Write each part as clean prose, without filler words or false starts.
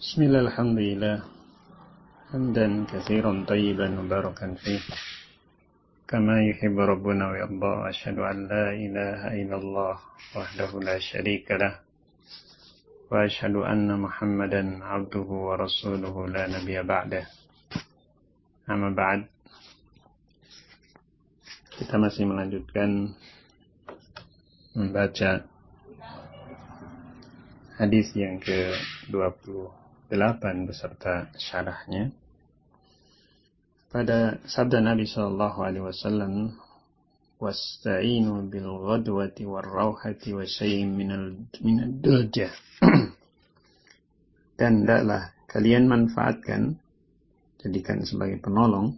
بسم الله الحمد لله حمدا كثيرا طيبا مباركا فيه كما يحب ربنا ويرضى وأشهد أن لا إله إلا الله وحده لا شريك له وأشهد أن محمدا عبده ورسوله لا نبي بعده. Amma ba'd, kita masih melanjutkan membaca hadis yang ke-28 beserta syarahnya. Pada sabda Nabi SAW, wasta'inu bil ghadwati war rauhati wa syai'in minad duljah. Dan hendaklah kalian manfaatkan, jadikan sebagai penolong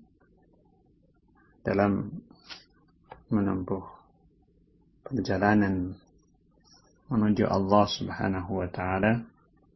dalam menempuh perjalanan menuju Allah Subhanahu wa ta'ala,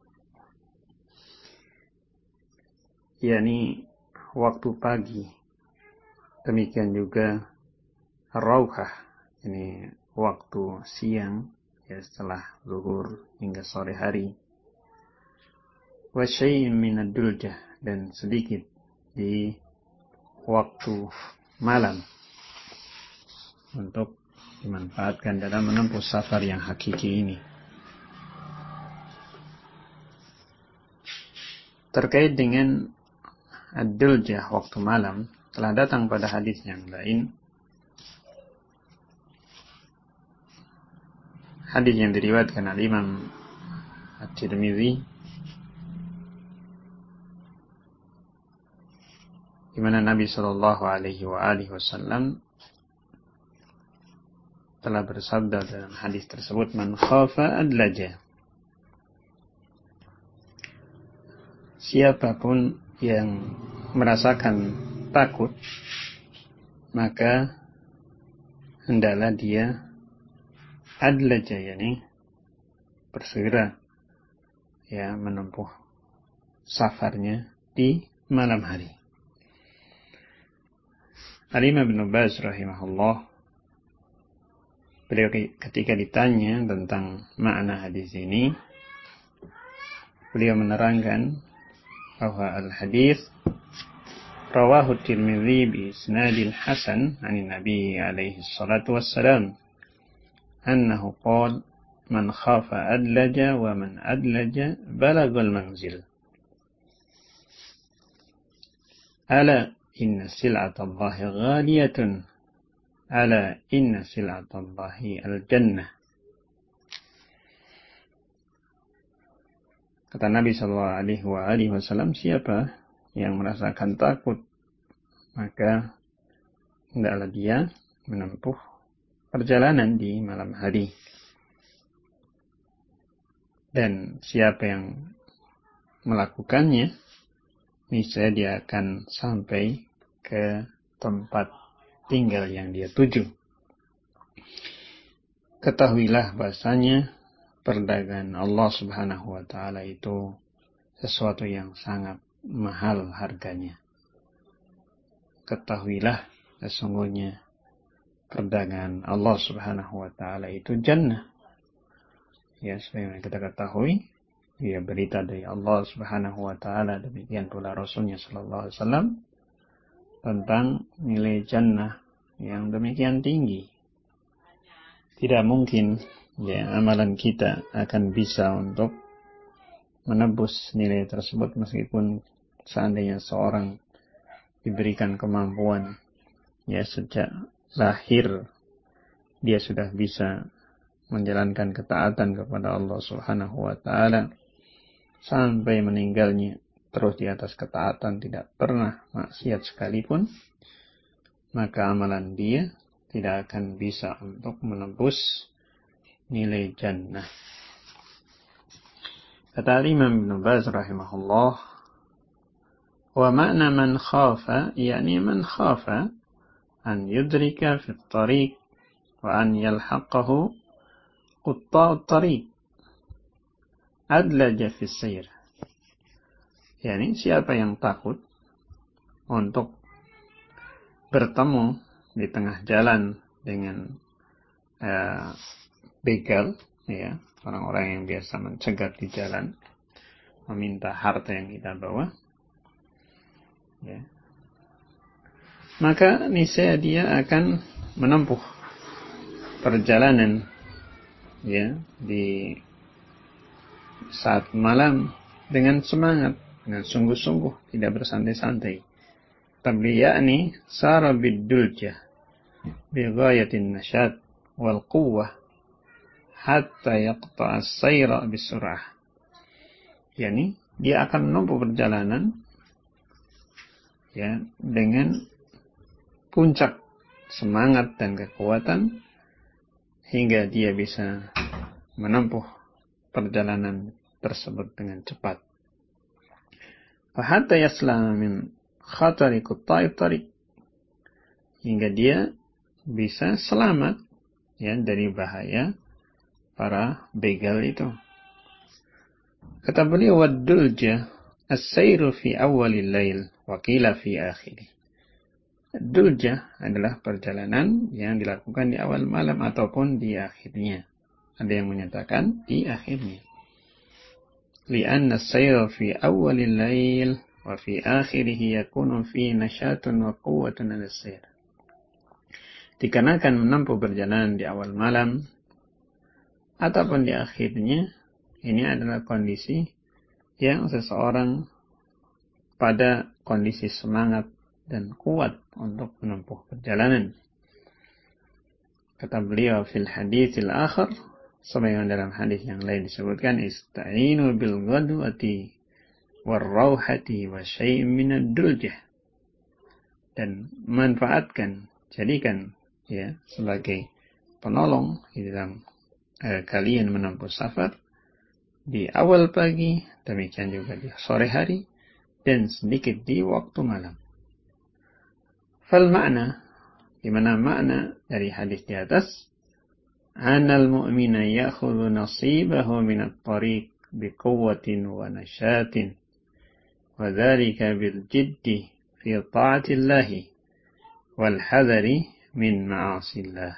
yakni waktu pagi. Demikian juga rauhah, ini waktu siang, ya, setelah zuhur hingga sore hari. Wa syai'in minad duljah, dan sedikit di waktu malam untuk dimanfaatkan dalam menempuh safar yang hakiki ini. Terkait dengan ad-duljah, waktu malam, telah datang pada hadis yang lain, hadis yang diriwayatkan oleh Imam At-Tirmidzi, di mana Nabi Shallallahu Alaihi Wasallam telah bersabda dalam hadis tersebut, man khafa adlaja. Siapapun yang merasakan takut, maka hendaklah dia adlaja, yakni bersegera, ya, menempuh safarnya di malam hari. Al-Imam Ibn Baz rahimahullah, beliau ketika ditanya tentang makna hadis ini, beliau menerangkan bahwa al-hadis rawahu Tirmidzi bi isnadil hasan 'an Nabi alaihi salatu wassalam annahu qala man khafa adlaja wa man adlaja balagal manzil. Ala inna sil'atallahi ghaliyatun, ala inna sil'atallahi al-jannah. Kata Nabi SAW, siapa yang merasakan takut, maka hendaklah dia menempuh perjalanan di malam hari. Dan siapa yang melakukannya, niscaya dia akan sampai ke tempat tinggal yang dia tuju. Ketahuilah bahasanya perdagangan Allah Subhanahu wa ta'ala itu sesuatu yang sangat mahal harganya. Ketahuilah sesungguhnya perdagangan Allah Subhanahu wa ta'ala itu jannah. Ya, sebagaimana kita ketahui, ya, berita dari Allah Subhanahu wa ta'ala, demikian pula Rasulnya sallallahu alaihi wasallam, tentang nilai jannah yang demikian tinggi. Tidak mungkin, ya, amalan kita akan bisa untuk menebus nilai tersebut, meskipun seandainya seorang diberikan kemampuan, ya, sejak lahir dia sudah bisa menjalankan ketaatan kepada Allah Subhanahu wa ta'ala sampai meninggalnya terus di atas ketaatan, tidak pernah maksiat sekalipun, maka amalan dia tidak akan bisa untuk menembus nilai jannah. Kata Imam Ibn Baz rahimahullah, wa makna man khafa, yakni man khafa an yudrika fi tariq wa an yalhaqahu qutta'ut tariq adlaja fi sayr. yakni siapa yang takut untuk bertemu di tengah jalan dengan begal, ya, orang-orang yang biasa mencegat di jalan, meminta harta yang kita bawa, ya, maka niscaya dia akan menempuh perjalanan, ya, di saat malam dengan semangat, dengan sungguh-sungguh, tidak bersantai-santai. Tapi yakni sara bid-duljah bi ghayatin nasyat wal quwwah hatta yaqta'a as-sayra bisur'ah. Yani dia akan menempuh perjalanan, ya, dengan puncak semangat dan kekuatan hingga dia bisa menempuh perjalanan tersebut dengan cepat. Hatta yaslama min khatari qutta'i tariq, hingga dia bisa selamat, ya, dari bahaya para begal itu. Kata beliau, wad-dulja as-sayru fi awwalil lail wa qila fi akhirih. Dulja adalah perjalanan yang dilakukan di awal malam ataupun di akhirnya. Ada yang menyatakan di akhirnya. Lianna as-sayru fi awwalil lail wa fi akhirih yakunu fi nasyatun wa quwwatun al-sayr. Dikarenakan menempuh perjalanan di awal malam ataupun di akhirnya, ini adalah kondisi yang seseorang pada kondisi semangat dan kuat untuk menempuh perjalanan. Kata beliau fil haditsil akhar, sebagaimana dalam hadis yang lain disebutkan, ista'inu bil ghadwati war rauhati wa syai'in minad duljah. Dan manfaatkan, jadikan, ya, sebagai penolong di dalam kalian menempuh safar di awal pagi, demikian juga di sore hari, dan sedikit di waktu malam. Fal makna, di mana makna dari hadis di atas, anal mu'mina ya'khudhu nasibahu min at-tariq biquwwatin wa nashatin wa dhalika bil jiddi fi ta'atillahi wal hadari min ma'asillah.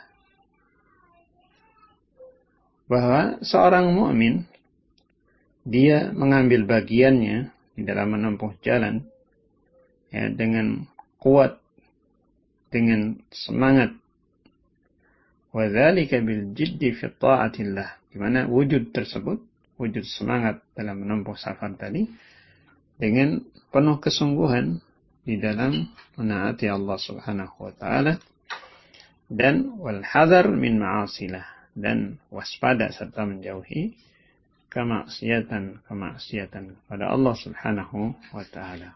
Bahwa seorang mukmin dia mengambil bagiannya di dalam menempuh jalan, ya, dengan kuat, dengan semangat. Wa dzalika bil jiddi fi ta'atillah, di mana wujud tersebut, wujud semangat dalam menempuh safar tadi, dengan penuh kesungguhan di dalam menaati Allah Subhanahu wa taala, dan wal hadar min ma'asilah, dan waspada serta menjauhi kemaksiatan kepada Allah Subhanahu wa taala.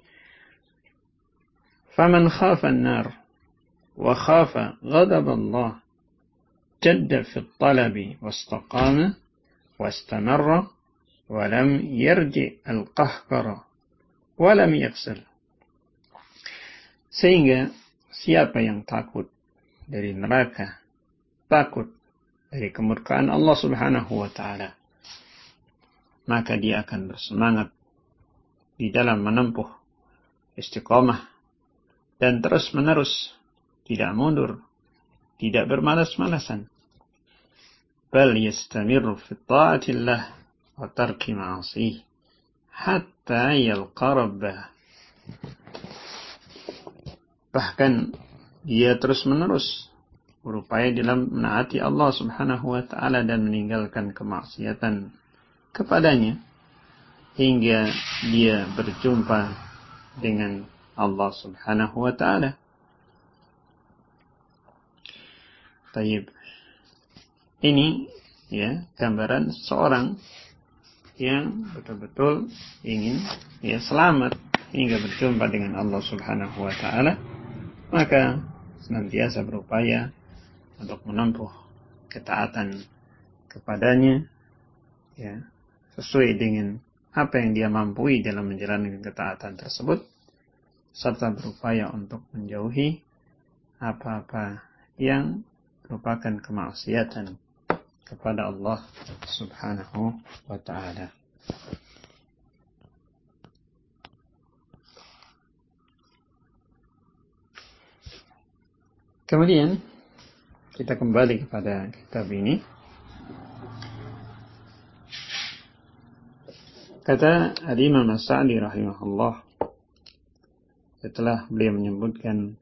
Faman khafa an-nar wa khafa ghadab Allah jadda fi at-talabi wastaqama wastamarra wa lam yarji al-qahqara wa lam yafsal. Sehingga siapa yang takut dari neraka, takut dari kemurkaan Allah Subhanahu wa taala, maka dia akan bersemangat di dalam menempuh istiqamah dan terus-menerus, tidak mundur, tidak bermalas-malasan. Bal yastamiru fi ta'atillah wa tarki ma'asih hatta yalqa rabbah. Bahkan dia terus-menerus berupaya dalam menaati Allah Subhanahu wa taala dan meninggalkan kemaksiatan kepadanya hingga dia berjumpa dengan Allah Subhanahu wa taala. Taib. Ini, ya, gambaran seorang yang betul-betul ingin, ya, selamat hingga berjumpa dengan Allah Subhanahu wa taala, maka senantiasa berupaya untuk menempuh ketaatan kepadanya, ya, sesuai dengan apa yang dia mampu dalam menjalankan ketaatan tersebut, serta berupaya untuk menjauhi apa-apa yang merupakan kemaksiatan kepada Allah Subhanahu wa ta'ala. Kemudian kita kembali kepada kitab ini. Kata Al-Imam As-Sa'di rahimahullah, setelah beliau menyebutkan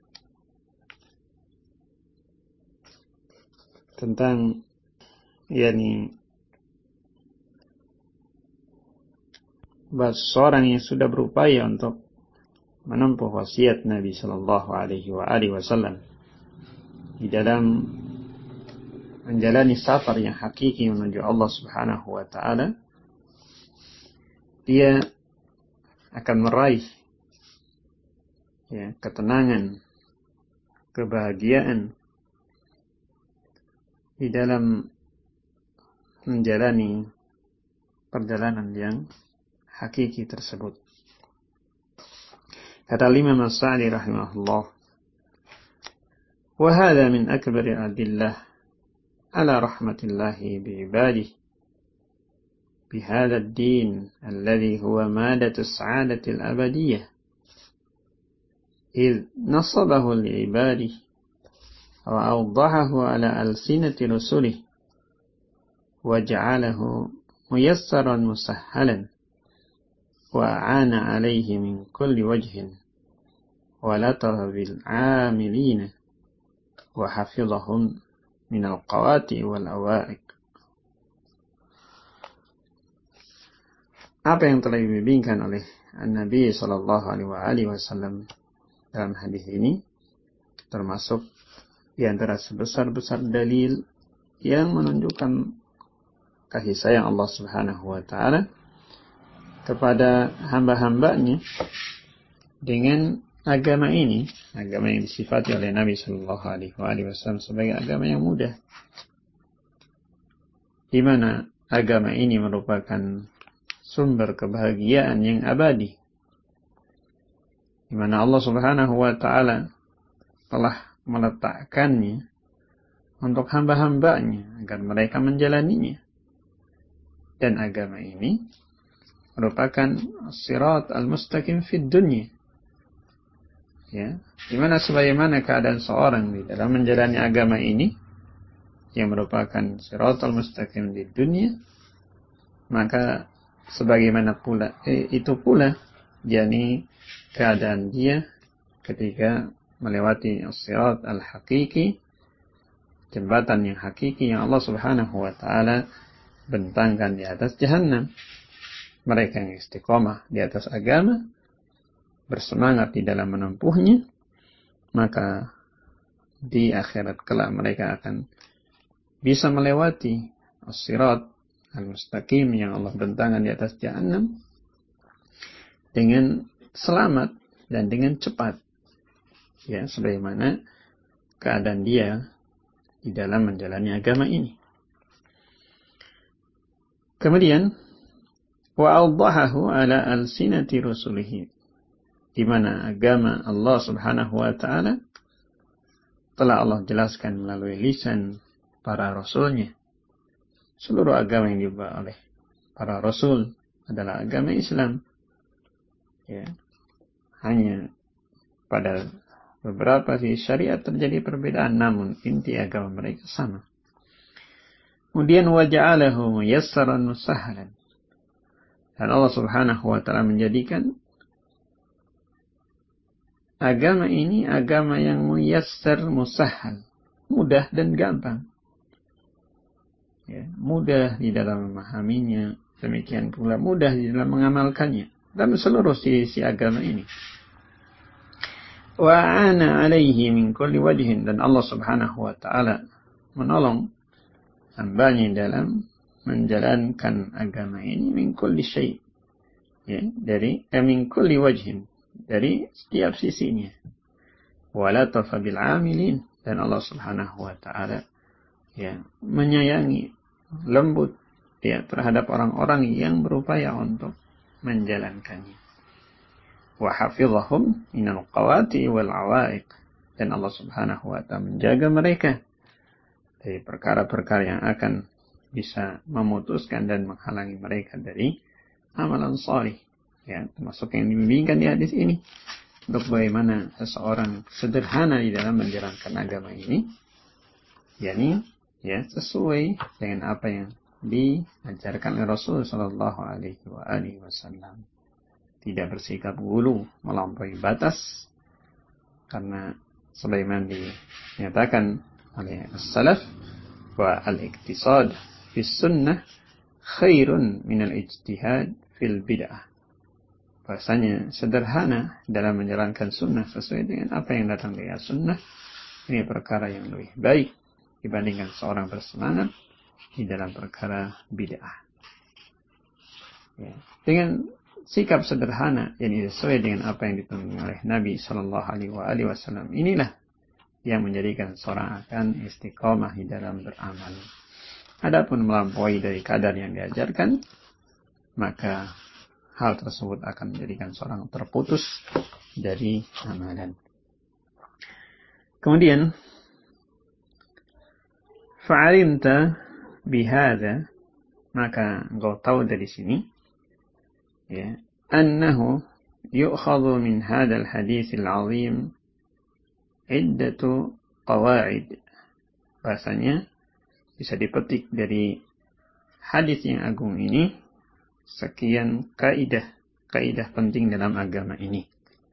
tentang bahwa seorang yang sudah berupaya untuk menempuh wasiat Nabi sallallahu alaihi wasallam di dalam menjalani safar yang hakiki menuju Allah Subhanahu wa taala, dia akan meraih ketenangan, kebahagiaan di dalam menjalani perjalanan yang hakiki tersebut. Kata Imam As-Sa'di rahimahullah, wa hadha min akbari adillah ala rahmatillahi bi'ibadihi bihadha ad-din alladhi huwa madatu as-sa'adati al-abadiyyah idh nasabahu li'ibadihi wa awdahahu ala alsinati rusulihi wa ja'alahu muyassaran musahhalan wa a'ana alayhi min kulli wajhin wa latara bil 'amilina wa hafizahum min al-qawati wal awa'ik. Apa yang telah dibimbingkan oleh Nabi sallallahu alaihi wasallam dalam hadis ini termasuk di antara sebesar-besar dalil yang menunjukkan kasih sayang Allah Subhanahu wa taala kepada hamba-hambanya dengan agama ini, agama yang disifati oleh Nabi sallallahu alaihi wasallam sebagai agama yang mudah, di mana agama ini merupakan sumber kebahagiaan yang abadi, di mana Allah Subhanahu wa taala telah meletakkannya untuk hamba-hambanya agar mereka menjalaninya. Dan agama ini merupakan sirat al-mustaqim fid dunya, di mana sebagaimana keadaan seorang di dalam menjalani agama ini yang merupakan sirat al-mustaqim di dunia, maka sebagaimana pula itu pula yakni keadaan dia ketika melewati sirat al-haqiqi, jembatan yang hakiki yang Allah Subhanahu wa taala bentangkan di atas jahannam. Mereka yang istiqomah di atas agama, bersemangat di dalam menempuhnya, maka di akhirat kelak mereka akan bisa melewati as-sirat al-mustaqim yang Allah bentangkan di atas jahannam dengan selamat dan dengan cepat, sebagaimana keadaan dia di dalam menjalani agama ini. Kemudian wa awdahahu ala alsinati rusulihi, di mana agama Allah Subhanahu wa taala telah Allah jelaskan melalui lisan para rasulnya. Seluruh agama yang dibawa oleh para rasul adalah agama Islam. Hanya pada beberapa syariat terjadi perbedaan, namun inti agama mereka sama. Kemudian wa ja'alahu muyassaran musahhalan, dan Allah Subhanahu wa taala menjadikan agama ini agama yang muyassar, musahhal, mudah dan gampang. Mudah di dalam memahaminya, demikian pula mudah di dalam mengamalkannya dalam seluruh sisi agama ini. Wa ana alaihi min kulli wajhin, dan Allah Subhanahu wa taala menolong hambanya dalam menjalankan agama ini min kulli syai', dari min kulli wajhin, dari setiap sisinya. Wa latafa bil 'amilin, dan Allah Subhanahu wa taala menyayangi, lembut terhadap orang-orang yang berupaya untuk menjalankannya. Wa hafizahum minal qawati wal awaiq, dan Allah Subhanahu wa taala menjaga mereka dari perkara-perkara yang akan bisa memutuskan dan menghalangi mereka dari amalan salih, termasuk yang dibimbingkan di hadis ini untuk bagaimana seseorang sederhana di dalam menjalankan agama ini, sesuai dengan apa yang diajarkan oleh Rasul Sallallahu Alaihi Wasallam. Tidak bersikap gulu melampaui batas, karena sebagaimana dinyatakan oleh as-salaf wa al-iktisad fi sunnah khairun min al-ijtihad fil bid'ah. Bahasanya sederhana dalam menjalankan sunnah sesuai dengan apa yang datang dari sunnah, ini perkara yang lebih baik dibandingkan seorang bersemangat di dalam perkara bid'ah. Ya. Dengan sikap sederhana yang sesuai dengan apa yang ditunjukkan oleh Nabi Shallallahu Alaihi Wasallam, inilah yang menjadikan seorang akan istiqomah di dalam beramal. Adapun melampaui dari kadar yang diajarkan, maka hal tersebut akan menjadikan seorang terputus dari amalan. Kemudian, fa'alimta bihada, maka engkau tahu dari sini, ya, annahu yu'khadhu min hadzal haditsil 'azim iddatu qawaid. Bahasanya bisa dipetik dari hadis yang agung ini sekian kaidah penting dalam agama ini.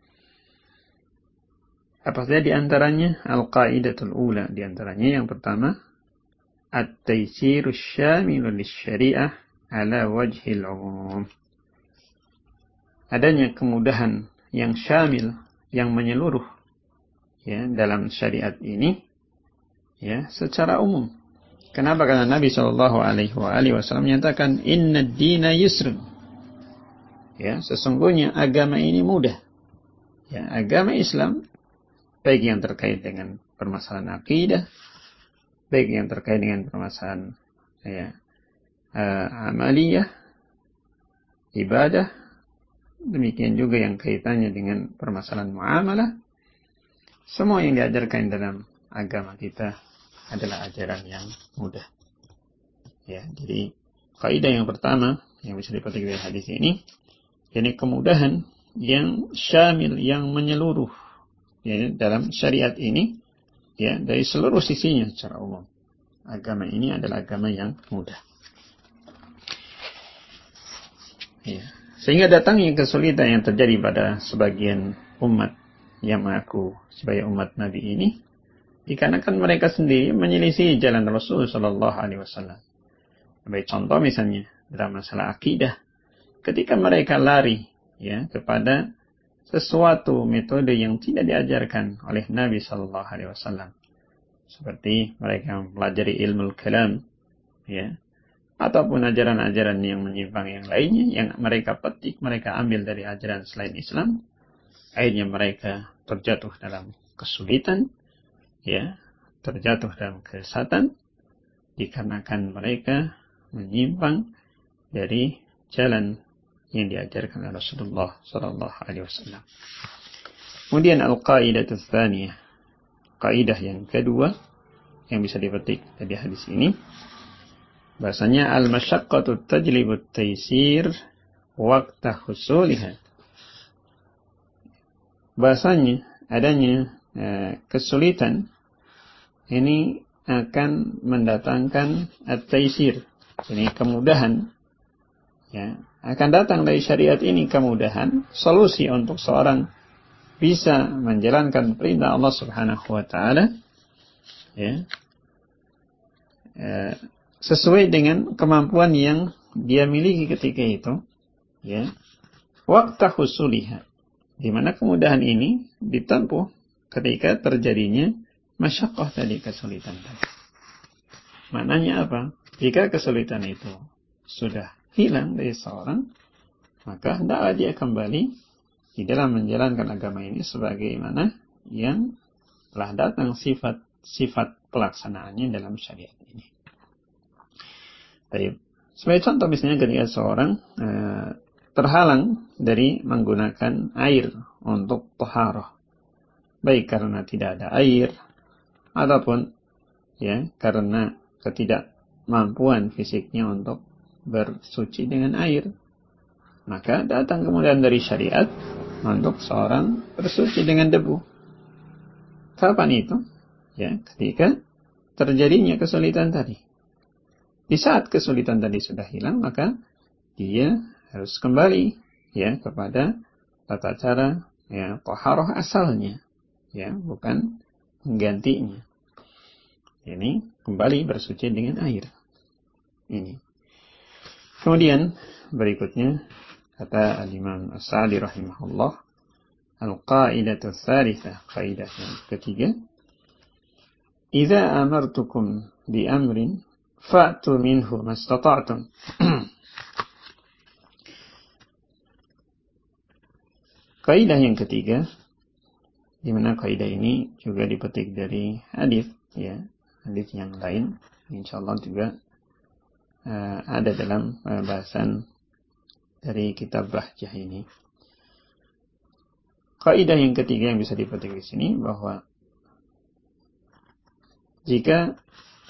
Apa saja di antaranya? Al-qaidatul ula, di antaranya yang pertama, at-taysirus syamilu lisyari'ah ala wajhil umum. Adanya kemudahan yang syamil, yang menyeluruh, ya, dalam syariat ini, ya, secara umum. Kenapa? Karena Nabi Shallallahu Alaihi Wasallam menyatakan inna dina yusrun. Ya, sesungguhnya agama ini mudah. Ya, agama Islam, baik yang terkait dengan permasalahan akidah, baik yang terkait dengan permasalahan, ya, amaliyah, ibadah, demikian juga yang kaitannya dengan permasalahan muamalah, semua yang diajarkan dalam agama kita adalah ajaran yang mudah. Ya, jadi kaidah yang pertama yang bisa dipetik dari hadis ini, yakni kemudahan yang syamil, yang menyeluruh, ya, dalam syariat ini, ya, dari seluruh sisinya secara umum. Agama ini adalah agama yang mudah. Ya. Sehingga datangnya kesulitan yang terjadi pada sebagian umat yang mengaku sebagai umat Nabi ini, dikarenakan mereka sendiri menyelisih jalan Rasul Sallallahu Alaihi Wasallam. Sebagai contoh misalnya dalam masalah akidah, ketika mereka lari, ya, kepada sesuatu metode yang tidak diajarkan oleh Nabi Sallallahu Alaihi Wasallam, seperti mereka mempelajari ilmu kalam, ya, ataupun ajaran-ajaran yang menyimpang yang lainnya, yang mereka petik, mereka ambil dari ajaran selain Islam, akhirnya mereka terjatuh dalam kesulitan, ya, terjatuh dalam kesesatan, dikarenakan mereka menyimpang dari jalan yang diajarkan oleh Rasulullah Sallallahu Alaihi Wasallam. Kemudian al-qaidatu tsaniyah, kaidah yang kedua yang bisa dipetik dari hadis ini, bahasanya al-masyaqqatu tajlibu at-taysir waqta husuliha. Bahasanya adanya kesulitan ini akan mendatangkan at-taysir, ini kemudahan, ya, akan datang dari syariat ini kemudahan, solusi untuk seorang bisa menjalankan perintah Allah Subhanahu wa taala, ya, sesuai dengan kemampuan yang dia miliki ketika itu, ya, waqta husuliha, di mana kemudahan ini ditempuh ketika terjadinya masyaqqah tadi, kesulitan tadi. Maknanya apa? Jika kesulitan itu sudah hilang dari seorang, maka hendaklah dia kembali di dalam menjalankan agama ini sebagaimana yang telah datang sifat pelaksanaannya dalam syariat ini. Baik. Sebagai contoh misalnya ketika seorang terhalang dari menggunakan air untuk taharah, baik karena tidak ada air ataupun, ya, karena ketidakmampuan fisiknya untuk bersuci dengan air, maka datang kemudian dari syariat untuk seorang bersuci dengan debu. Kapan itu? Ya, ketika terjadinya kesulitan tadi. Di saat kesulitan tadi sudah hilang, maka dia harus kembali ya kepada tata cara ya taharah asalnya, ya, bukan menggantinya. Ini kembali bersuci dengan air. Ini. Kemudian berikutnya kata Al-Imam As-Sa'di rahimahullah, al-qa'idatu tsalitsah, kaidah yang ketiga, idza amartukum bi amrin fa'tu minhu mastata'tum. Kaidah yang ketiga, di mana kaidah ini juga dipetik dari hadis, ya, hadis yang lain, insyaallah juga ada dalam bahasan dari kitab Bahjah ini. Kaidah yang ketiga yang bisa dipetik di sini bahwa jika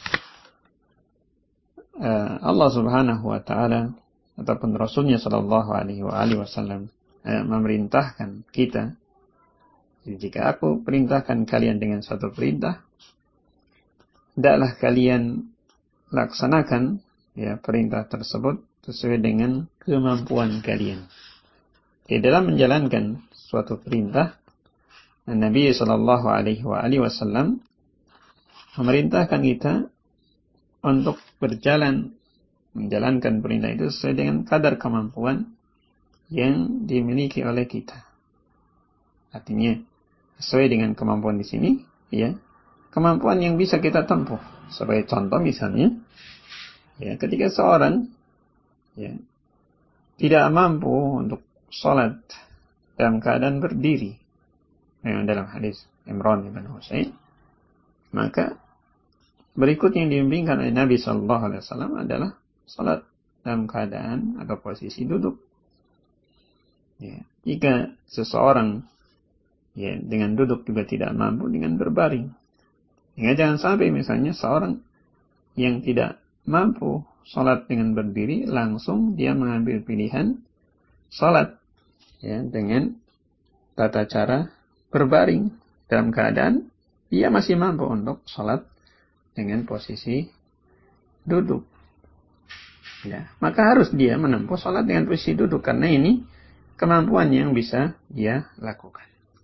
Allah Subhanahu wa taala ataupun Rasulnya sallallahu alaihi wasallam memerintahkan kita, jika aku perintahkan kalian dengan suatu perintah, hendaklah kalian laksanakan ya perintah tersebut sesuai dengan kemampuan kalian. Di dalam menjalankan suatu perintah, Nabi sallallahu alaihi wasallam memerintahkan kita untuk berjalan menjalankan perintah itu sesuai dengan kadar kemampuan yang dimiliki oleh kita. Artinya sesuai dengan kemampuan di sini, ya, kemampuan yang bisa kita tempuh. Sebagai contoh misalnya, ya, ketika seorang ya tidak mampu untuk sholat dalam keadaan berdiri, yang dalam hadis Imran bin Husain, maka berikut yang dibimbingkan oleh Nabi Sallallahu Alaihi Wasallam adalah sholat dalam keadaan atau posisi duduk. Ya, jika seseorang ya dengan duduk juga tidak mampu, dengan berbaring. Hingga jangan sampai misalnya seorang yang tidak mampu sholat dengan berdiri, langsung dia mengambil pilihan sholat ya dengan tata cara berbaring dalam keadaan dia masih mampu untuk sholat dengan posisi duduk. Ya, maka harus dia menempuh sholat dengan posisi duduk karena ini kemampuan yang bisa dia lakukan.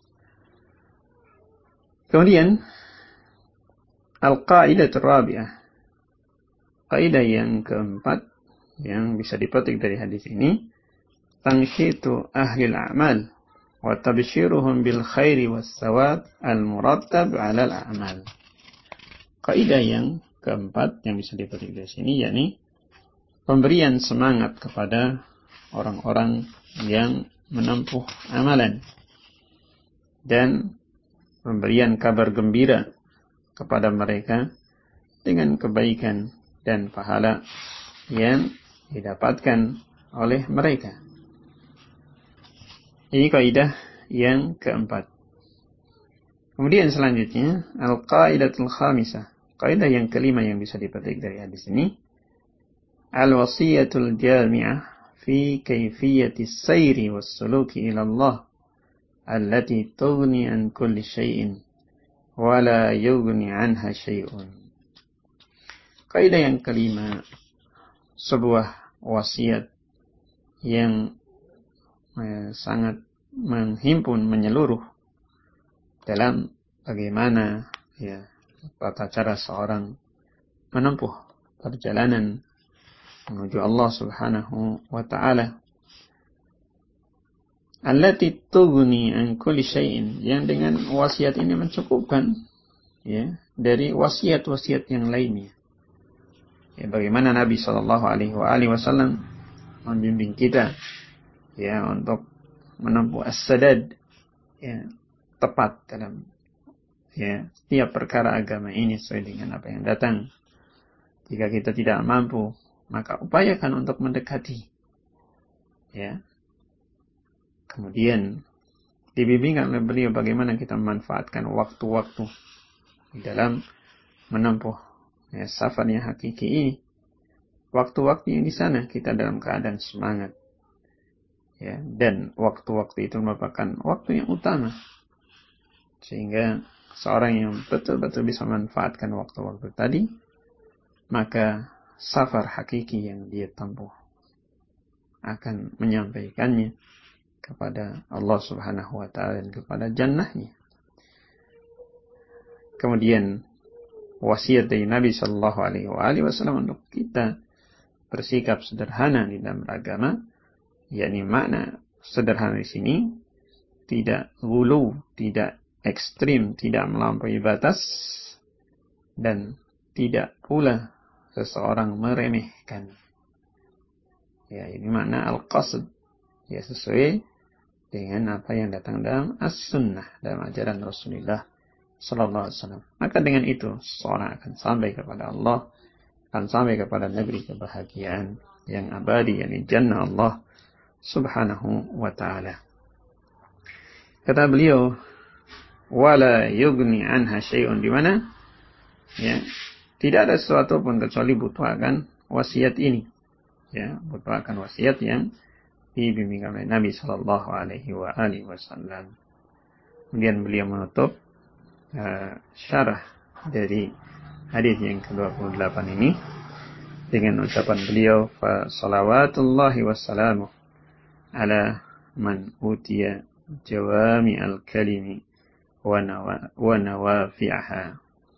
Kemudian al-qaidatur rabi'ah, kaidah yang keempat yang bisa dipetik dari hadis ini, tansyitu ahli al-a'mal wa tabshiruhum bil khairi was thawab al-murattab 'ala al-a'mal. Kaidah yang keempat yang bisa dipetik dari sini yakni pemberian semangat kepada orang-orang yang menempuh amalan dan pemberian kabar gembira kepada mereka dengan kebaikan dan pahala yang didapatkan oleh mereka. Ini kaidah yang keempat. Kemudian selanjutnya al-qaidatul khamisah, kaidah yang kelima yang bisa dipetik dari hadis ini, al-wasiyatul jami'ah fi kayfiyati sayri was suluki ila Allah allati tughni an kulli syai'in wa la yughni anha syai'un. Kaidah yang kelima, sebuah wasiat yang sangat menghimpun, menyeluruh dalam bagaimana ya tata cara seorang menempuh perjalanan menuju Allah Subhanahu wa taala. Allati tughni an kulli syai'in, yang dengan wasiat ini mencukupkan ya dari wasiat-wasiat yang lainnya. Ya, bagaimana Nabi sallallahu alaihi wasallam membimbing kita ya untuk menempuh as-sadad ya tepat dalam ya setiap perkara agama ini sesuai dengan apa yang datang. Jika kita tidak mampu, maka upayakan untuk mendekati. Ya. Kemudian dibimbing oleh beliau bagaimana kita memanfaatkan waktu-waktu di dalam menempuh ya, safar yang hakiki ini. Waktu-waktu yang di sana kita dalam keadaan semangat. Ya, dan waktu-waktu itu merupakan waktu yang utama. Sehingga seorang yang betul-betul bisa memanfaatkan waktu-waktu tadi, maka safar hakiki yang dia tempuh, akan menyampaikannya kepada Allah Subhanahu wa ta'ala dan kepada jannahnya. Kemudian wasiat dari Nabi Shallallahu Alaihi Wasallam untuk kita bersikap sederhana di dalam beragama, yakni makna sederhana di sini tidak ghulu, tidak ekstrim, tidak melampaui batas, dan tidak pula seseorang meremehkan. Ya, ini makna al-qasd. Ya, sesuai dengan apa yang datang dalam as-sunnah, dalam ajaran Rasulullah Sallallahu Alaihi Wasallam. Maka dengan itu seorang akan sampai kepada Allah, akan sampai kepada negeri kebahagiaan yang abadi, yakni jannah Allah Subhanahu wa ta'ala. Kata beliau, wala yugni anha syai'un, di mana ya, tidak ada sesuatu pun kecuali butuh akan wasiat ini. Ya, butuh akan wasiat yang dibimbing oleh Nabi sallallahu alaihi wasallam. Kemudian beliau menutup syarah dari hadis yang ke-28 ini dengan ucapan beliau, fa salawatullahi wassalamu ala man utiya jawami al-kalimi wa nawafi'aha.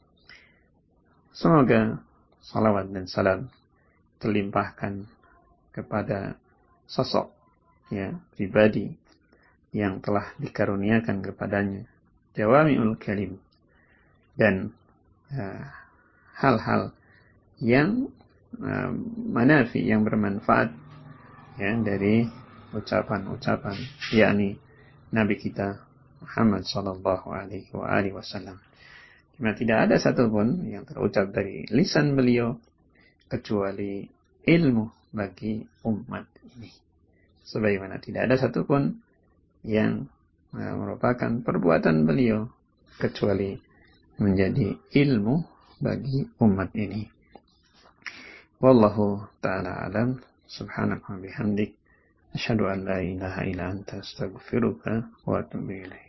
Semoga salawat dan salam terlimpahkan kepada sosok ya pribadi yang telah dikaruniakan kepadanya jawami'ul kalim dan hal-hal yang manafi, yang bermanfaat ya dari ucapan-ucapan yakni Nabi kita Muhammad sallallahu alaihi wasallam. Karena tidak ada satupun yang terucap dari lisan beliau kecuali ilmu bagi umat ini. Sebagaimana tidak ada satupun yang merupakan perbuatan beliau kecuali menjadi ilmu bagi umat ini. Wallahu ta'ala alam. Subhanaka wa bihamdik. Asyhadu an la ilaha illa anta astaghfiruka wa atubu ilaik.